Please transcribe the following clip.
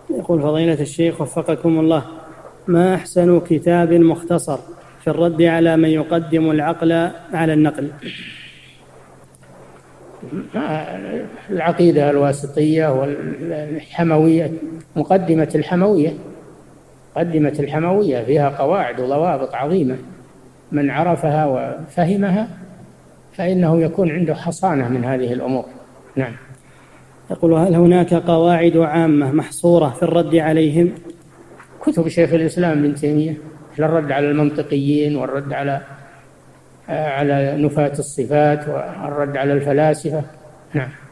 يقول فضيلة الشيخ وفقكم الله، ما أحسن كتاب مختصر في الرد على من يقدم العقل على النقل؟ العقيدة الواسطية والحموية، مقدمة الحموية فيها قواعد وضوابط عظيمة، من عرفها وفهمها فإنه يكون عنده حصانة من هذه الأمور. نعم. يقول هل هناك قواعد عامة محصورة في الرد عليهم؟ كتب شيخ الإسلام ابن تيمية، الرد على المنطقيين، والرد على نفاة الصفات، والرد على الفلاسفة. نعم.